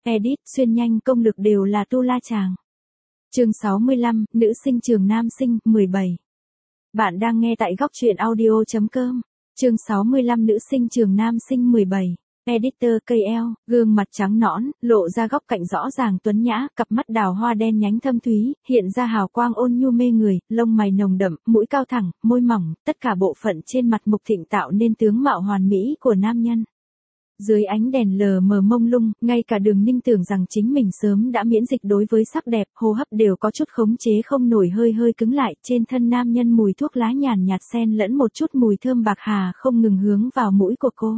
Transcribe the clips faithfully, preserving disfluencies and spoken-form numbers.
Edit, xuyên nhanh công lực đều là tu la chàng. Chương sáu mươi lăm, nữ sinh trường nam sinh, mười bảy. Bạn đang nghe tại góc truyện audio chấm com. Chương sáu mươi lăm, nữ sinh trường nam sinh, mười bảy. Editor ca lờ, gương mặt trắng nõn, lộ ra góc cạnh rõ ràng tuấn nhã, cặp mắt đào hoa đen nhánh thâm thúy, hiện ra hào quang ôn nhu mê người, lông mày nồng đậm, mũi cao thẳng, môi mỏng, tất cả bộ phận trên mặt Mục Thịnh tạo nên tướng mạo hoàn mỹ của nam nhân. Dưới ánh đèn lờ mờ mông lung, ngay cả Đường Ninh tưởng rằng chính mình sớm đã miễn dịch đối với sắc đẹp, hô hấp đều có chút khống chế không nổi, hơi hơi cứng lại, trên thân nam nhân mùi thuốc lá nhàn nhạt xen lẫn một chút mùi thơm bạc hà không ngừng hướng vào mũi của cô.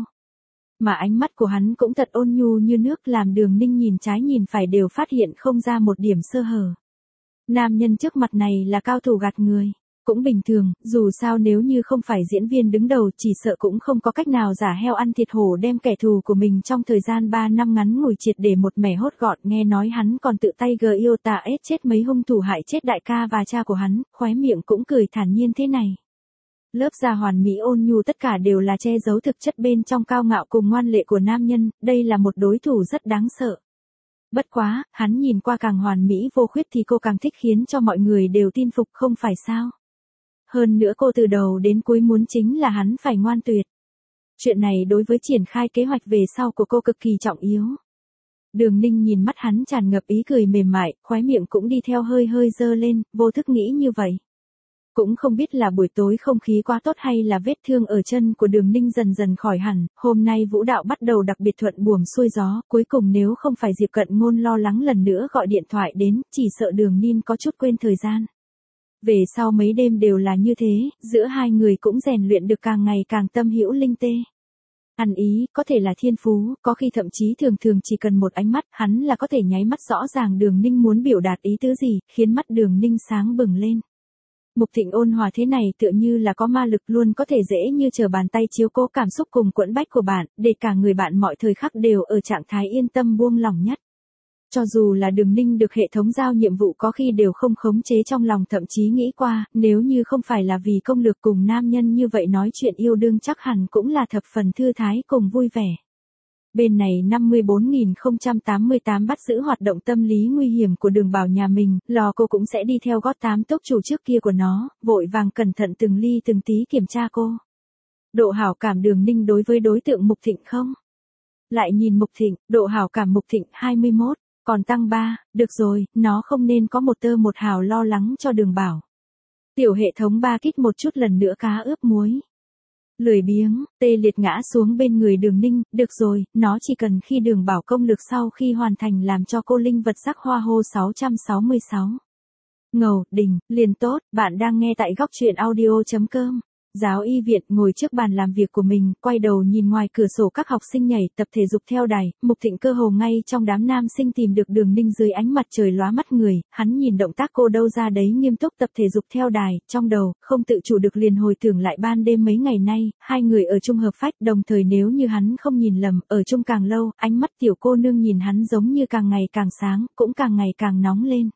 Mà ánh mắt của hắn cũng thật ôn nhu như nước, làm Đường Ninh nhìn trái nhìn phải đều phát hiện không ra một điểm sơ hở. Nam nhân trước mặt này là cao thủ gạt người. Cũng bình thường, dù sao nếu như không phải diễn viên đứng đầu chỉ sợ cũng không có cách nào giả heo ăn thịt hổ đem kẻ thù của mình trong thời gian ba năm ngắn ngủi triệt để một mẻ hốt gọn. Nghe nói hắn còn tự tay gờ yêu tà ết chết mấy hung thủ hại chết đại ca và cha của hắn, khóe miệng cũng cười thản nhiên thế này. Lớp da hoàn mỹ ôn nhu tất cả đều là che giấu thực chất bên trong cao ngạo cùng ngoan lệ của nam nhân, đây là một đối thủ rất đáng sợ. Bất quá, hắn nhìn qua càng hoàn mỹ vô khuyết thì cô càng thích, khiến cho mọi người đều tin phục, không phải sao? Hơn nữa cô từ đầu đến cuối muốn chính là hắn phải ngoan tuyệt. Chuyện này đối với triển khai kế hoạch về sau của cô cực kỳ trọng yếu. Đường Ninh nhìn mắt hắn tràn ngập ý cười mềm mại, khóe miệng cũng đi theo hơi hơi dơ lên, vô thức nghĩ như vậy. Cũng không biết là buổi tối không khí quá tốt hay là vết thương ở chân của Đường Ninh dần dần khỏi hẳn, hôm nay vũ đạo bắt đầu đặc biệt thuận buồm xuôi gió, cuối cùng nếu không phải Diệp Cận Ngôn lo lắng lần nữa gọi điện thoại đến, chỉ sợ Đường Ninh có chút quên thời gian. Về sau mấy đêm đều là như thế, giữa hai người cũng rèn luyện được càng ngày càng tâm hữu linh tê. Ăn ý, có thể là thiên phú, có khi thậm chí thường thường chỉ cần một ánh mắt, hắn là có thể nháy mắt rõ ràng Đường Ninh muốn biểu đạt ý tứ gì, khiến mắt Đường Ninh sáng bừng lên. Mục Thịnh ôn hòa thế này tựa như là có ma lực, luôn có thể dễ như trở bàn tay chiếu cố cảm xúc cùng quẫn bách của bạn, để cả người bạn mọi thời khắc đều ở trạng thái yên tâm buông lỏng nhất. Cho dù là Đường Ninh được hệ thống giao nhiệm vụ có khi đều không khống chế trong lòng, thậm chí nghĩ qua, nếu như không phải là vì công lược cùng nam nhân như vậy nói chuyện yêu đương chắc hẳn cũng là thập phần thư thái cùng vui vẻ. Bên này năm mươi bốn nghìn không trăm tám mươi tám bắt giữ hoạt động tâm lý nguy hiểm của Đường Bảo nhà mình, lò cô cũng sẽ đi theo gót tám tốc chủ trước kia của nó, vội vàng cẩn thận từng ly từng tí kiểm tra cô. Độ hảo cảm Đường Ninh đối với đối tượng Mục Thịnh không? Lại nhìn Mục Thịnh, độ hảo cảm Mục Thịnh hai mươi mốt. Còn tăng ba, được rồi, nó không nên có một tơ một hào lo lắng cho Đường Bảo. Tiểu hệ thống ba kích một chút lần nữa cá ướp muối. Lười biếng, tê liệt ngã xuống bên người Đường Ninh, được rồi, nó chỉ cần khi Đường Bảo công lực sau khi hoàn thành làm cho cô linh vật sắc hoa hô sáu trăm sáu mươi sáu. Ngầu, đỉnh, liền tốt, bạn đang nghe tại góc truyện audio chấm com. Giáo y viện ngồi trước bàn làm việc của mình, quay đầu nhìn ngoài cửa sổ các học sinh nhảy tập thể dục theo đài, Mục Thịnh cơ hồ ngay trong đám nam sinh tìm được Đường Ninh dưới ánh mặt trời lóa mắt người, hắn nhìn động tác cô đâu ra đấy nghiêm túc tập thể dục theo đài, trong đầu, không tự chủ được liền hồi tưởng lại ban đêm mấy ngày nay, hai người ở chung hợp phách, đồng thời nếu như hắn không nhìn lầm, ở chung càng lâu, ánh mắt tiểu cô nương nhìn hắn giống như càng ngày càng sáng, cũng càng ngày càng nóng lên.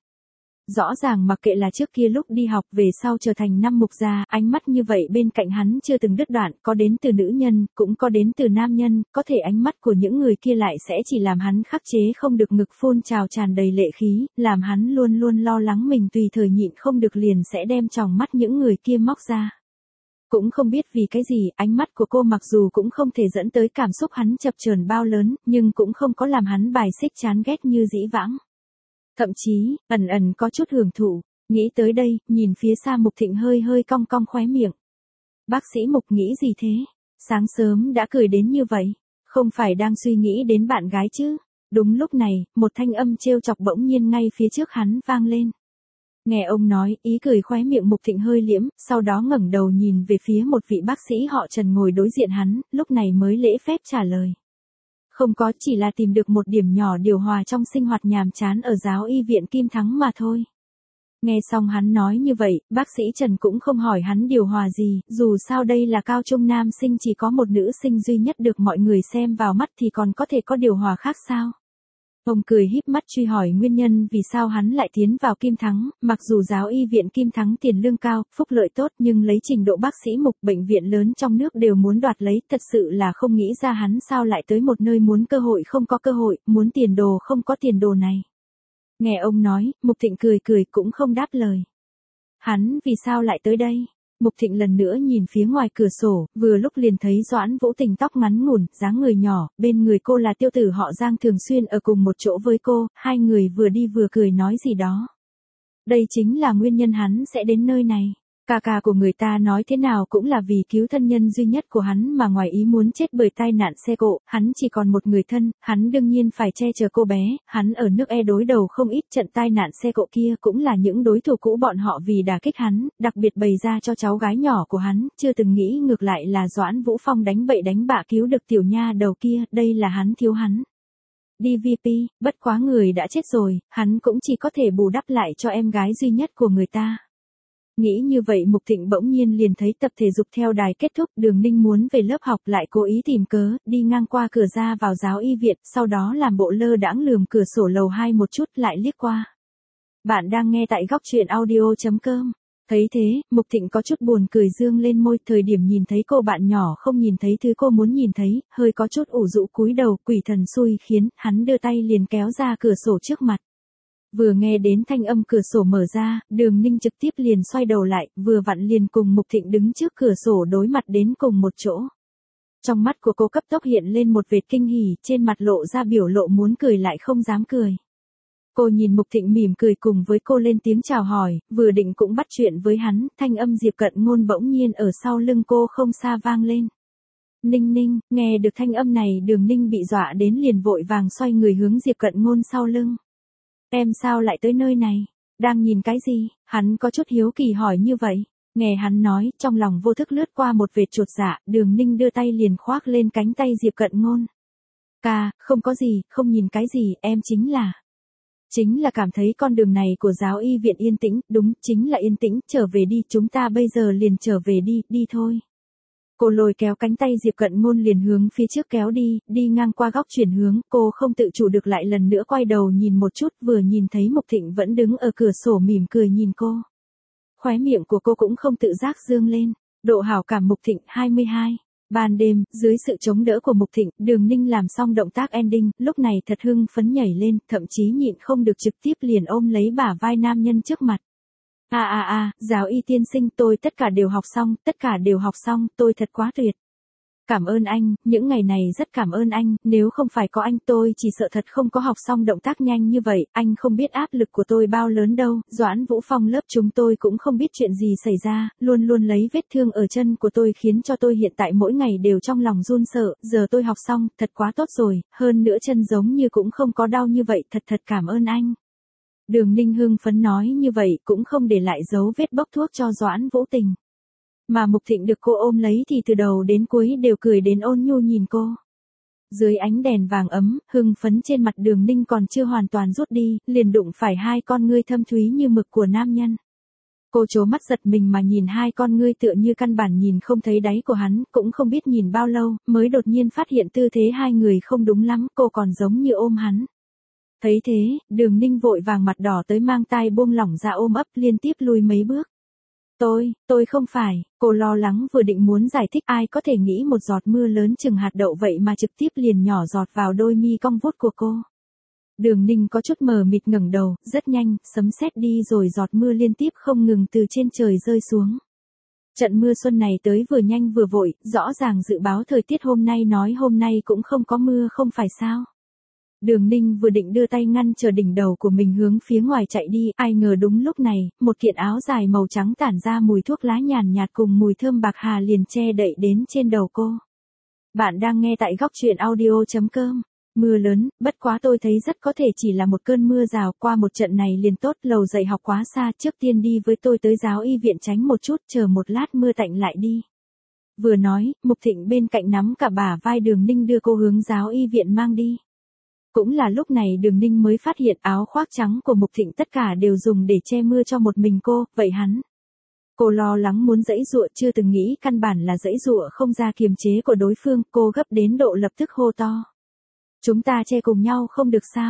Rõ ràng mặc kệ là trước kia lúc đi học về sau trở thành năm mục gia, ánh mắt như vậy bên cạnh hắn chưa từng đứt đoạn, có đến từ nữ nhân, cũng có đến từ nam nhân, có thể ánh mắt của những người kia lại sẽ chỉ làm hắn khắc chế không được, ngực phun trào tràn đầy lệ khí, làm hắn luôn luôn lo lắng mình tùy thời nhịn không được liền sẽ đem tròng mắt những người kia móc ra. Cũng không biết vì cái gì, ánh mắt của cô mặc dù cũng không thể dẫn tới cảm xúc hắn chập chờn bao lớn, nhưng cũng không có làm hắn bài xích chán ghét như dĩ vãng. Thậm chí, ẩn ẩn có chút hưởng thụ, nghĩ tới đây, nhìn phía xa Mục Thịnh hơi hơi cong cong khóe miệng. Bác sĩ Mục nghĩ gì thế? Sáng sớm đã cười đến như vậy, không phải đang suy nghĩ đến bạn gái chứ? Đúng lúc này, một thanh âm trêu chọc bỗng nhiên ngay phía trước hắn vang lên. Nghe ông nói, ý cười khóe miệng Mục Thịnh hơi liễm, sau đó ngẩng đầu nhìn về phía một vị bác sĩ họ Trần ngồi đối diện hắn, lúc này mới lễ phép trả lời. Không có, chỉ là tìm được một điểm nhỏ điều hòa trong sinh hoạt nhàm chán ở giáo y viện Kim Thắng mà thôi. Nghe xong hắn nói như vậy, bác sĩ Trần cũng không hỏi hắn điều hòa gì, dù sao đây là cao trung nam sinh chỉ có một nữ sinh duy nhất được mọi người xem vào mắt thì còn có thể có điều hòa khác sao. Ông cười híp mắt truy hỏi nguyên nhân vì sao hắn lại tiến vào Kim Thắng, mặc dù giáo y viện Kim Thắng tiền lương cao, phúc lợi tốt nhưng lấy trình độ bác sĩ Mục bệnh viện lớn trong nước đều muốn đoạt lấy, thật sự là không nghĩ ra hắn sao lại tới một nơi muốn cơ hội không có cơ hội, muốn tiền đồ không có tiền đồ này. Nghe ông nói, Mục Thịnh cười cười cũng không đáp lời. Hắn vì sao lại tới đây? Mục Thịnh lần nữa nhìn phía ngoài cửa sổ, vừa lúc liền thấy Doãn Vũ Tình tóc ngắn ngủn, dáng người nhỏ, bên người cô là tiêu tử họ Giang thường xuyên ở cùng một chỗ với cô, hai người vừa đi vừa cười nói gì đó. Đây chính là nguyên nhân hắn sẽ đến nơi này. Ca ca của người ta nói thế nào cũng là vì cứu thân nhân duy nhất của hắn mà ngoài ý muốn chết bởi tai nạn xe cộ, hắn chỉ còn một người thân, hắn đương nhiên phải che chở cô bé, hắn ở nước E đối đầu không ít trận tai nạn xe cộ kia cũng là những đối thủ cũ bọn họ vì đả kích hắn, đặc biệt bày ra cho cháu gái nhỏ của hắn, chưa từng nghĩ ngược lại là Doãn Vũ Phong đánh bậy đánh bạ cứu được tiểu nha đầu kia, đây là hắn thiếu hắn. đê vê pê, bất quá người đã chết rồi, hắn cũng chỉ có thể bù đắp lại cho em gái duy nhất của người ta. Nghĩ như vậy Mục Thịnh bỗng nhiên liền thấy tập thể dục theo đài kết thúc, Đường Ninh muốn về lớp học lại cố ý tìm cớ, đi ngang qua cửa ra vào giáo y viện, sau đó làm bộ lơ đãng lườm cửa sổ lầu hai một chút lại liếc qua. Bạn đang nghe tại góc truyện audio chấm com. Thấy thế, Mục Thịnh có chút buồn cười dương lên môi, thời điểm nhìn thấy cô bạn nhỏ không nhìn thấy thứ cô muốn nhìn thấy, hơi có chút ủ rũ cúi đầu, quỷ thần xui khiến, hắn đưa tay liền kéo ra cửa sổ trước mặt. Vừa nghe đến thanh âm cửa sổ mở ra, Đường Ninh trực tiếp liền xoay đầu lại, vừa vặn liền cùng Mục Thịnh đứng trước cửa sổ đối mặt đến cùng một chỗ. Trong mắt của cô cấp tốc hiện lên một vệt kinh hỉ, trên mặt lộ ra biểu lộ muốn cười lại không dám cười. Cô nhìn Mục Thịnh mỉm cười cùng với cô lên tiếng chào hỏi, vừa định cũng bắt chuyện với hắn, thanh âm Diệp Cận Ngôn bỗng nhiên ở sau lưng cô không xa vang lên. Ninh Ninh, nghe được thanh âm này Đường Ninh bị dọa đến liền vội vàng xoay người hướng Diệp Cận Ngôn sau lưng. Em sao lại tới nơi này? Đang nhìn cái gì? Hắn có chút hiếu kỳ hỏi như vậy. Nghe hắn nói, trong lòng vô thức lướt qua một vệt chột dạ, Đường Ninh đưa tay liền khoác lên cánh tay Diệp Cận Ngôn. Ca, không có gì, không nhìn cái gì, em chính là... Chính là cảm thấy con đường này của giáo y viện yên tĩnh, đúng, chính là yên tĩnh, trở về đi, chúng ta bây giờ liền trở về đi, đi thôi. Cô lôi kéo cánh tay Diệp Cận Ngôn liền hướng phía trước kéo đi, đi ngang qua góc chuyển hướng, cô không tự chủ được lại lần nữa quay đầu nhìn một chút, vừa nhìn thấy Mục Thịnh vẫn đứng ở cửa sổ mỉm cười nhìn cô. Khóe miệng của cô cũng không tự giác dương lên, độ hảo cảm Mục Thịnh hai mươi hai. Ban đêm, dưới sự chống đỡ của Mục Thịnh, Đường Ninh làm xong động tác ending, lúc này thật hưng phấn nhảy lên, thậm chí nhịn không được trực tiếp liền ôm lấy bả vai nam nhân trước mặt. À à à, giáo y tiên sinh tôi tất cả đều học xong, tất cả đều học xong, tôi thật quá tuyệt. Cảm ơn anh, những ngày này rất cảm ơn anh, nếu không phải có anh tôi chỉ sợ thật không có học xong động tác nhanh như vậy, anh không biết áp lực của tôi bao lớn đâu, Doãn Vũ Phong lớp chúng tôi cũng không biết chuyện gì xảy ra, luôn luôn lấy vết thương ở chân của tôi khiến cho tôi hiện tại mỗi ngày đều trong lòng run sợ, giờ tôi học xong, thật quá tốt rồi, hơn nữa chân giống như cũng không có đau như vậy, thật thật cảm ơn anh. Đường Ninh hưng phấn nói như vậy cũng không để lại dấu vết bốc thuốc cho Doãn Vũ Tình. Mà Mục Thịnh được cô ôm lấy thì từ đầu đến cuối đều cười đến ôn nhu nhìn cô. Dưới ánh đèn vàng ấm, hưng phấn trên mặt Đường Ninh còn chưa hoàn toàn rút đi, liền đụng phải hai con ngươi thâm thúy như mực của nam nhân. Cô trố mắt giật mình mà nhìn hai con ngươi tựa như căn bản nhìn không thấy đáy của hắn, cũng không biết nhìn bao lâu, mới đột nhiên phát hiện tư thế hai người không đúng lắm, cô còn giống như ôm hắn. Thấy thế, Đường Ninh vội vàng mặt đỏ tới mang tai buông lỏng ra ôm ấp liên tiếp lùi mấy bước. Tôi, tôi không phải, cô lo lắng vừa định muốn giải thích ai có thể nghĩ một giọt mưa lớn chừng hạt đậu vậy mà trực tiếp liền nhỏ giọt vào đôi mi cong vút của cô. Đường Ninh có chút mờ mịt ngẩng đầu, rất nhanh, sấm sét đi rồi giọt mưa liên tiếp không ngừng từ trên trời rơi xuống. Trận mưa xuân này tới vừa nhanh vừa vội, rõ ràng dự báo thời tiết hôm nay nói hôm nay cũng không có mưa không phải sao. Đường Ninh vừa định đưa tay ngăn chờ đỉnh đầu của mình hướng phía ngoài chạy đi, ai ngờ đúng lúc này, một kiện áo dài màu trắng tản ra mùi thuốc lá nhàn nhạt cùng mùi thơm bạc hà liền che đậy đến trên đầu cô. Bạn đang nghe tại góc truyện audio chấm com. Mưa lớn, bất quá tôi thấy rất có thể chỉ là một cơn mưa rào, qua một trận này liền tốt, lầu dạy học quá xa, trước tiên đi với tôi tới giáo y viện tránh một chút, chờ một lát mưa tạnh lại đi. Vừa nói, Mục Thịnh bên cạnh nắm cả bả vai Đường Ninh đưa cô hướng giáo y viện mang đi. Cũng là lúc này Đường Ninh mới phát hiện áo khoác trắng của Mục Thịnh tất cả đều dùng để che mưa cho một mình cô, vậy hắn. Cô lo lắng muốn giãy giụa chưa từng nghĩ căn bản là giãy giụa không ra kiềm chế của đối phương, cô gấp đến độ lập tức hô to. Chúng ta che cùng nhau không được sao,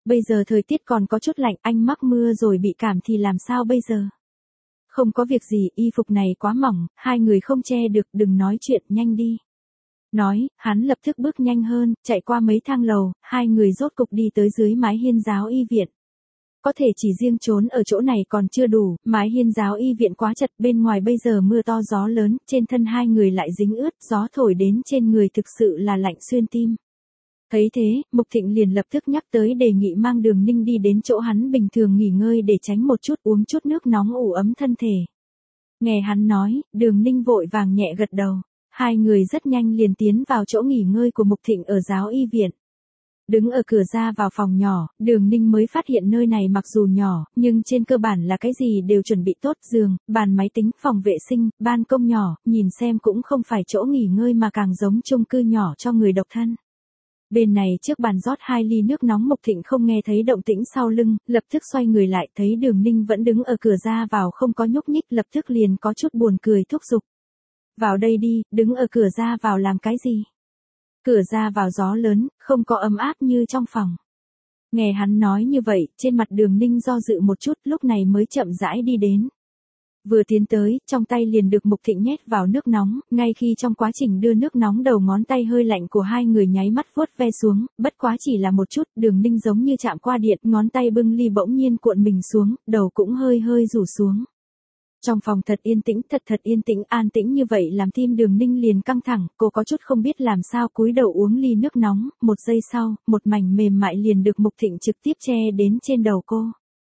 Bây giờ thời tiết còn có chút lạnh, anh mắc mưa rồi bị cảm thì làm sao bây giờ? Không có việc gì, y phục này quá mỏng, hai người không che được, đừng nói chuyện, nhanh đi. Nói, hắn lập tức bước nhanh hơn, chạy qua mấy thang lầu, hai người rốt cục đi tới dưới mái hiên giáo y viện. Có thể chỉ riêng trốn ở chỗ này còn chưa đủ, mái hiên giáo y viện quá chật, bên ngoài bây giờ mưa to gió lớn, trên thân hai người lại dính ướt, gió thổi đến trên người thực sự là lạnh xuyên tim. Thấy thế, Mục Thịnh liền lập tức nhắc tới đề nghị mang Đường Ninh đi đến chỗ hắn bình thường nghỉ ngơi để tránh một chút uống chút nước nóng ủ ấm thân thể. Nghe hắn nói, Đường Ninh vội vàng nhẹ gật đầu. Hai người rất nhanh liền tiến vào chỗ nghỉ ngơi của Mục Thịnh ở giáo y viện. Đứng ở cửa ra vào phòng nhỏ, Đường Ninh mới phát hiện nơi này mặc dù nhỏ, nhưng trên cơ bản là cái gì đều chuẩn bị tốt, giường, bàn máy tính, phòng vệ sinh, ban công nhỏ, nhìn xem cũng không phải chỗ nghỉ ngơi mà càng giống chung cư nhỏ cho người độc thân. Bên này trước bàn rót hai ly nước nóng, Mục Thịnh không nghe thấy động tĩnh sau lưng, lập tức xoay người lại, thấy Đường Ninh vẫn đứng ở cửa ra vào không có nhúc nhích, lập tức liền có chút buồn cười thúc giục. Vào đây đi, đứng ở cửa ra vào làm cái gì? Cửa ra vào gió lớn, không có ấm áp như trong phòng. Nghe hắn nói như vậy, trên mặt Đường Ninh do dự một chút, lúc này mới chậm rãi đi đến. Vừa tiến tới, trong tay liền được Mục Thịnh nhét vào nước nóng, ngay khi trong quá trình đưa nước nóng đầu ngón tay hơi lạnh của hai người nháy mắt vuốt ve xuống, bất quá chỉ là một chút, Đường Ninh giống như chạm qua điện, ngón tay bưng ly bỗng nhiên cuộn mình xuống, đầu cũng hơi hơi rủ xuống. Trong phòng thật yên tĩnh, thật thật yên tĩnh, an tĩnh như vậy làm tim Đường Ninh liền căng thẳng, cô có chút không biết làm sao cúi đầu uống ly nước nóng, một giây sau, một mảnh mềm mại liền được Mục Thịnh trực tiếp che đến trên đầu cô.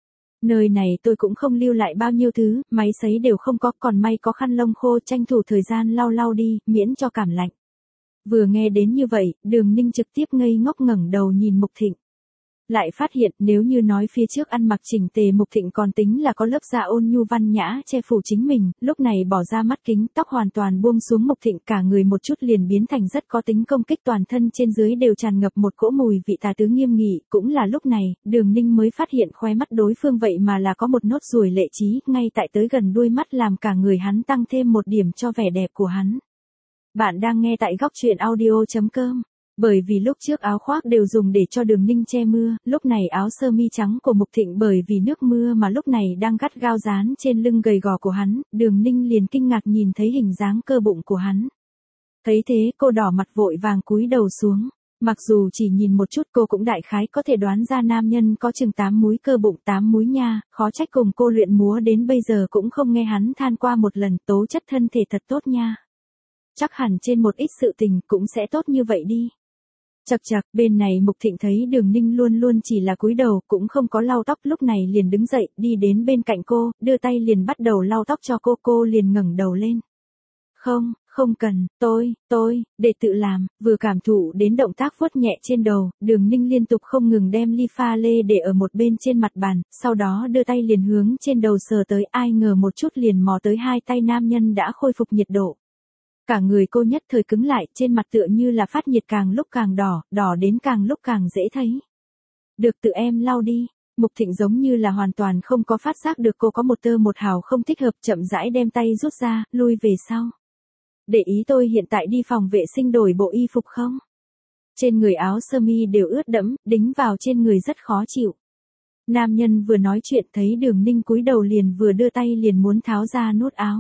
Nơi này tôi cũng không lưu lại bao nhiêu thứ, máy sấy đều không có, còn may có khăn lông khô, tranh thủ thời gian lau lau đi, miễn cho cảm lạnh. Vừa nghe đến như vậy, Đường Ninh trực tiếp ngây ngốc ngẩng đầu nhìn Mục Thịnh. Lại phát hiện nếu như nói phía trước ăn mặc chỉnh tề, Mục Thịnh còn tính là có lớp da ôn nhu văn nhã che phủ chính mình, lúc này bỏ ra mắt kính, tóc hoàn toàn buông xuống, Mục Thịnh cả người một chút liền biến thành rất có tính công kích, toàn thân trên dưới đều tràn ngập một cỗ mùi vị tà tứ nghiêm nghị. Cũng là lúc này, Đường Ninh mới phát hiện khóe mắt đối phương vậy mà là có một nốt ruồi lệ trí, ngay tại tới gần đuôi mắt, làm cả người hắn tăng thêm một điểm cho vẻ đẹp của hắn. Bạn đang nghe tại góc truyện audio chấm com. Bởi vì lúc trước áo khoác đều dùng để cho Đường Ninh che mưa, lúc này áo sơ mi trắng của Mục Thịnh bởi vì nước mưa mà lúc này đang gắt gao dán trên lưng gầy gò của hắn, Đường Ninh liền kinh ngạc nhìn thấy hình dáng cơ bụng của hắn. Thấy thế, cô đỏ mặt vội vàng cúi đầu xuống. Mặc dù chỉ nhìn một chút, cô cũng đại khái có thể đoán ra nam nhân có chừng tám múi cơ bụng, tám múi nha, khó trách cùng cô luyện múa đến bây giờ cũng không nghe hắn than qua một lần, tố chất thân thể thật tốt nha. Chắc hẳn trên một ít sự tình cũng sẽ tốt như vậy đi. Chậc chậc, bên này Mục Thịnh thấy Đường Ninh luôn luôn chỉ là cúi đầu, cũng không có lau tóc, lúc này liền đứng dậy, đi đến bên cạnh cô, đưa tay liền bắt đầu lau tóc cho cô, cô liền ngẩng đầu lên. Không, không cần, tôi, tôi, để tự làm, vừa cảm thụ đến động tác vuốt nhẹ trên đầu, Đường Ninh liên tục không ngừng đem ly pha lê để ở một bên trên mặt bàn, sau đó đưa tay liền hướng trên đầu sờ tới, ai ngờ một chút liền mò tới hai tay nam nhân đã khôi phục nhiệt độ. Cả người cô nhất thời cứng lại, trên mặt tựa như là phát nhiệt càng lúc càng đỏ, đỏ đến càng lúc càng dễ thấy. Được, tự em lau đi. Mục Thịnh giống như là hoàn toàn không có phát giác được cô có một tơ một hào không thích hợp, chậm rãi đem tay rút ra, lui về sau. Để ý tôi hiện tại đi phòng vệ sinh đổi bộ y phục không? Trên người áo sơ mi đều ướt đẫm, đính vào trên người rất khó chịu. Nam nhân vừa nói chuyện thấy Đường Ninh cúi đầu liền vừa đưa tay liền muốn tháo ra nút áo.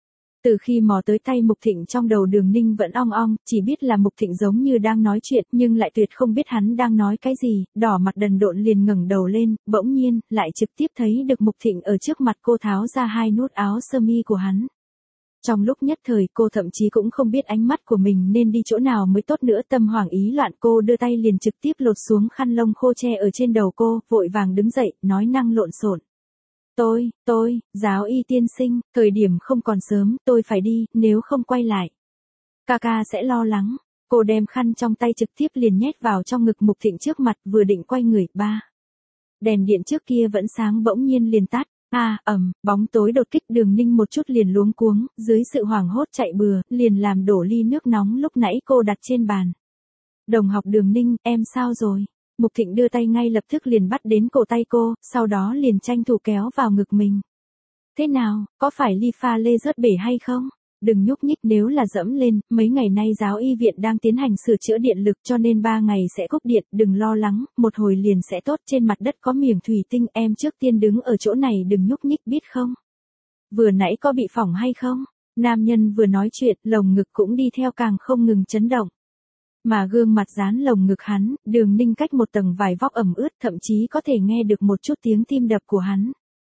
Từ khi mò tới tay Mục Thịnh, trong đầu Đường Ninh vẫn ong ong, chỉ biết là Mục Thịnh giống như đang nói chuyện, nhưng lại tuyệt không biết hắn đang nói cái gì, đỏ mặt đần độn liền ngẩng đầu lên, bỗng nhiên, lại trực tiếp thấy được Mục Thịnh ở trước mặt cô tháo ra hai nút áo sơ mi của hắn. Trong lúc nhất thời, cô thậm chí cũng không biết ánh mắt của mình nên đi chỗ nào mới tốt nữa, tâm hoảng ý loạn, cô đưa tay liền trực tiếp lột xuống khăn lông khô che ở trên đầu cô, vội vàng đứng dậy, nói năng lộn xộn. Tôi, tôi, giáo y tiên sinh, thời điểm không còn sớm, tôi phải đi, nếu không quay lại. Ca ca sẽ lo lắng. Cô đem khăn trong tay trực tiếp liền nhét vào trong ngực Mục Thịnh trước mặt, vừa định quay người, ba. Đèn điện trước kia vẫn sáng bỗng nhiên liền tắt. À, ầm, bóng tối đột kích, Đường Ninh một chút liền luống cuống, dưới sự hoảng hốt chạy bừa, liền làm đổ ly nước nóng lúc nãy cô đặt trên bàn. Đồng học Đường Ninh, em sao rồi? Mục Thịnh đưa tay ngay lập tức liền bắt đến cổ tay cô, sau đó liền tranh thủ kéo vào ngực mình. Thế nào, có phải ly pha lê rớt bể hay không? Đừng nhúc nhích, nếu là dẫm lên, mấy ngày nay giáo y viện đang tiến hành sửa chữa điện lực cho nên ba ngày sẽ cúp điện, đừng lo lắng, một hồi liền sẽ tốt, trên mặt đất có miếng thủy tinh, em trước tiên đứng ở chỗ này đừng nhúc nhích biết không? Vừa nãy có bị phỏng hay không? Nam nhân vừa nói chuyện, lồng ngực cũng đi theo càng không ngừng chấn động. Mà gương mặt dán lồng ngực hắn, Đường Ninh cách một tầng vải vóc ẩm ướt, thậm chí có thể nghe được một chút tiếng tim đập của hắn.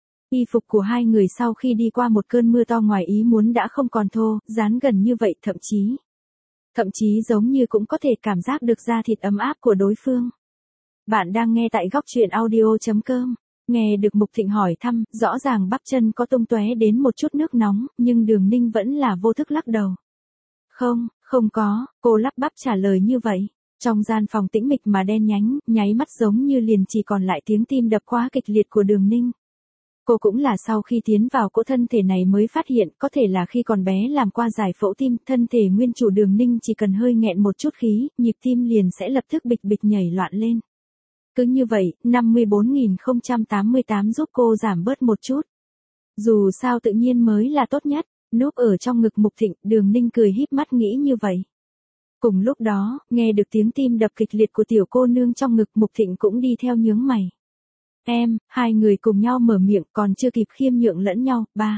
Y phục của hai người sau khi đi qua một cơn mưa to ngoài ý muốn đã không còn thô, dán gần như vậy, thậm chí. Thậm chí giống như cũng có thể cảm giác được da thịt ấm áp của đối phương. Bạn đang nghe tại góc truyện audio chấm com. Nghe được Mục Thịnh hỏi thăm, rõ ràng bắp chân có tung tóe đến một chút nước nóng, nhưng Đường Ninh vẫn là vô thức lắc đầu. Không, không có, cô lắp bắp trả lời như vậy. Trong gian phòng tĩnh mịch mà đen nhánh, nháy mắt giống như liền chỉ còn lại tiếng tim đập quá kịch liệt của Đường Ninh. Cô cũng là sau khi tiến vào cỗ thân thể này mới phát hiện, có thể là khi còn bé làm qua giải phẫu tim, thân thể nguyên chủ Đường Ninh chỉ cần hơi nghẹn một chút khí, nhịp tim liền sẽ lập tức bịch bịch nhảy loạn lên. Cứ như vậy, năm mươi bốn nghìn không trăm tám mươi tám giúp cô giảm bớt một chút. Dù sao tự nhiên mới là tốt nhất, núp ở trong ngực Mục Thịnh, Đường Ninh cười híp mắt nghĩ như vậy. Cùng lúc đó, nghe được tiếng tim đập kịch liệt của tiểu cô nương trong ngực, Mục Thịnh cũng đi theo nhướng mày. Em, hai người cùng nhau mở miệng, còn chưa kịp khiêm nhượng lẫn nhau, ba.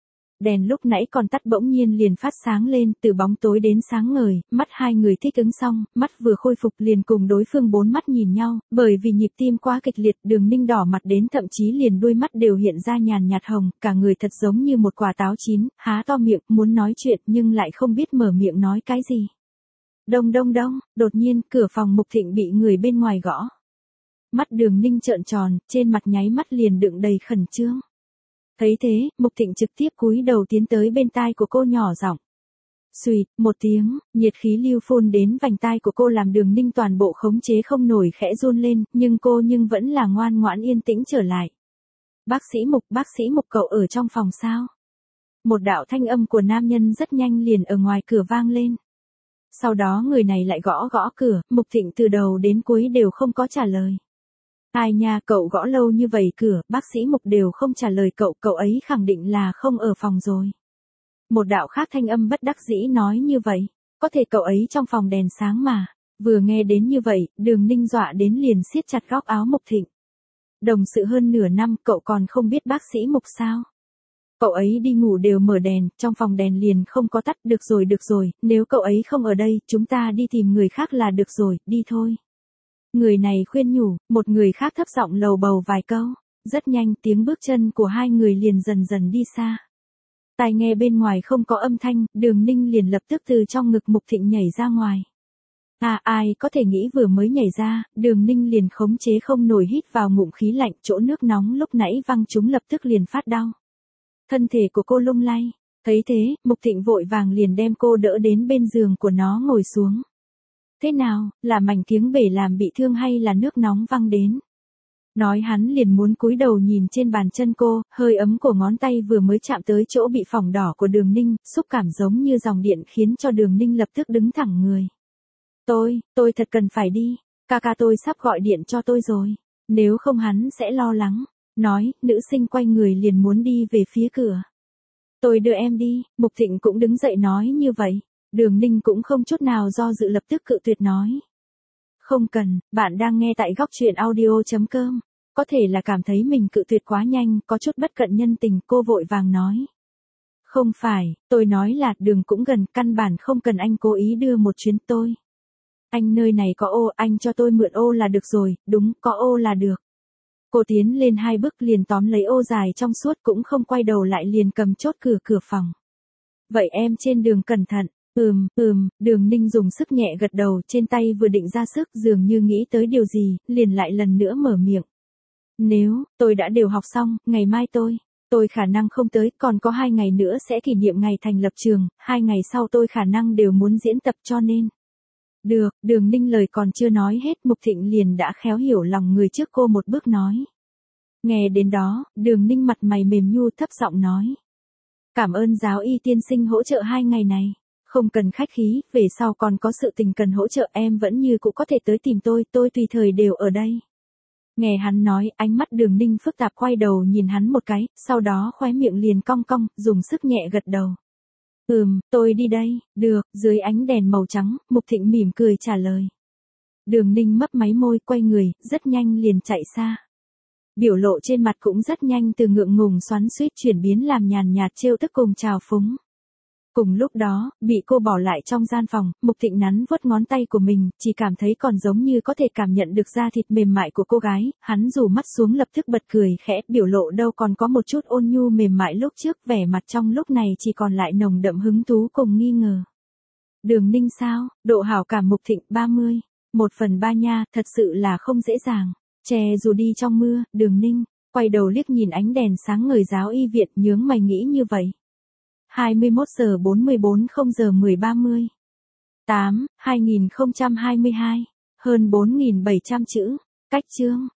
Đèn lúc nãy còn tắt bỗng nhiên liền phát sáng lên, từ bóng tối đến sáng ngời, mắt hai người thích ứng xong, mắt vừa khôi phục liền cùng đối phương bốn mắt nhìn nhau, bởi vì nhịp tim quá kịch liệt, Đường Ninh đỏ mặt đến thậm chí liền đôi mắt đều hiện ra nhàn nhạt hồng, cả người thật giống như một quả táo chín, há to miệng, muốn nói chuyện nhưng lại không biết mở miệng nói cái gì. Đông đông đông, đột nhiên, cửa phòng Mục Thịnh bị người bên ngoài gõ. Mắt Đường Ninh trợn tròn, trên mặt nháy mắt liền đựng đầy khẩn trương. Thấy thế, Mục Thịnh trực tiếp cúi đầu tiến tới bên tai của cô nhỏ giọng. Xuỵt, một tiếng, nhiệt khí lưu phun đến vành tai của cô làm Đường Ninh toàn bộ khống chế không nổi khẽ run lên, nhưng cô nhưng vẫn là ngoan ngoãn yên tĩnh trở lại. Bác sĩ Mục, bác sĩ Mục cậu ở trong phòng sao? Một đạo thanh âm của nam nhân rất nhanh liền ở ngoài cửa vang lên. Sau đó người này lại gõ gõ cửa, Mục Thịnh từ đầu đến cuối đều không có trả lời. Ai nha, cậu gõ lâu như vậy cửa, bác sĩ Mục đều không trả lời cậu, cậu ấy khẳng định là không ở phòng rồi. Một đạo khác thanh âm bất đắc dĩ nói như vậy, có thể cậu ấy trong phòng đèn sáng mà. Vừa nghe đến như vậy, Đường Ninh dọa đến liền siết chặt góc áo Mục Thịnh. Đồng sự hơn nửa năm, cậu còn không biết bác sĩ Mục sao? Cậu ấy đi ngủ đều mở đèn, trong phòng đèn liền không có tắt, được rồi được rồi, nếu cậu ấy không ở đây, chúng ta đi tìm người khác là được rồi, đi thôi. Người này khuyên nhủ, một người khác thấp giọng lầu bầu vài câu, rất nhanh tiếng bước chân của hai người liền dần dần đi xa. Tai nghe bên ngoài không có âm thanh, Đường Ninh liền lập tức từ trong ngực Mục Thịnh nhảy ra ngoài. À ai có thể nghĩ vừa mới nhảy ra, Đường Ninh liền khống chế không nổi hít vào ngụm khí lạnh, chỗ nước nóng lúc nãy văng chúng lập tức liền phát đau. Thân thể của cô lung lay, thấy thế, Mục Thịnh vội vàng liền đem cô đỡ đến bên giường của nó ngồi xuống. Thế nào, là mảnh kiếng bể làm bị thương hay là nước nóng văng đến? Nói hắn liền muốn cúi đầu nhìn trên bàn chân cô, hơi ấm của ngón tay vừa mới chạm tới chỗ bị phỏng đỏ của Đường Ninh, xúc cảm giống như dòng điện khiến cho Đường Ninh lập tức đứng thẳng người. Tôi, tôi thật cần phải đi, ca ca tôi sắp gọi điện cho tôi rồi, nếu không hắn sẽ lo lắng. Nói, nữ sinh quay người liền muốn đi về phía cửa. Tôi đưa em đi, Mục Thịnh cũng đứng dậy nói như vậy. Đường Ninh cũng không chút nào do dự lập tức cự tuyệt nói. Không cần, bạn đang nghe tại góc truyện audio chấm com. Có thể là cảm thấy mình cự tuyệt quá nhanh, có chút bất cận nhân tình, cô vội vàng nói. Không phải, tôi nói là đường cũng gần, căn bản không cần anh cố ý đưa một chuyến tôi. Anh nơi này có ô, anh cho tôi mượn ô là được rồi, đúng, có ô là được. Cô tiến lên hai bước liền tóm lấy ô dài trong suốt cũng không quay đầu lại liền cầm chốt cửa cửa phòng. Vậy em trên đường cẩn thận, ừm, ừm, Đường Ninh dùng sức nhẹ gật đầu, trên tay vừa định ra sức dường như nghĩ tới điều gì, liền lại lần nữa mở miệng. Nếu, tôi đã đều học xong, ngày mai tôi, tôi khả năng không tới, còn có hai ngày nữa sẽ kỷ niệm ngày thành lập trường, hai ngày sau tôi khả năng đều muốn diễn tập cho nên. Được, Đường Ninh lời còn chưa nói hết, Mục Thịnh liền đã khéo hiểu lòng người trước cô một bước nói. Nghe đến đó, Đường Ninh mặt mày mềm nhu thấp giọng nói. Cảm ơn giáo y tiên sinh hỗ trợ hai ngày này. Không cần khách khí, về sau còn có sự tình cần hỗ trợ em vẫn như cũ có thể tới tìm tôi, tôi tùy thời đều ở đây. Nghe hắn nói, ánh mắt Đường Ninh phức tạp quay đầu nhìn hắn một cái, sau đó khóe miệng liền cong cong, dùng sức nhẹ gật đầu. Ừm, tôi đi đây, được, dưới ánh đèn màu trắng, Mục Thịnh mỉm cười trả lời. Đường Ninh mấp máy môi quay người, rất nhanh liền chạy xa. Biểu lộ trên mặt cũng rất nhanh từ ngượng ngùng xoắn xuýt chuyển biến làm nhàn nhạt trêu tức cùng trào phúng. Cùng lúc đó, bị cô bỏ lại trong gian phòng, Mục Thịnh nắn vuốt ngón tay của mình, chỉ cảm thấy còn giống như có thể cảm nhận được da thịt mềm mại của cô gái, hắn rủ mắt xuống lập tức bật cười khẽ, biểu lộ đâu còn có một chút ôn nhu mềm mại lúc trước, vẻ mặt trong lúc này chỉ còn lại nồng đậm hứng thú cùng nghi ngờ. Đường Ninh sao, độ hảo cảm Mục Thịnh ba mươi, một phần ba nha, thật sự là không dễ dàng. Che dù đi trong mưa, Đường Ninh, quay đầu liếc nhìn ánh đèn sáng ngời giáo y viện nhướng mày nghĩ như vậy. hai mươi mốt giờ bốn mươi bốn không giờ mười ba mươi. tám, hai nghìn không trăm hai mươi hai. Hơn bốn nghìn bảy trăm chữ. Cách chương.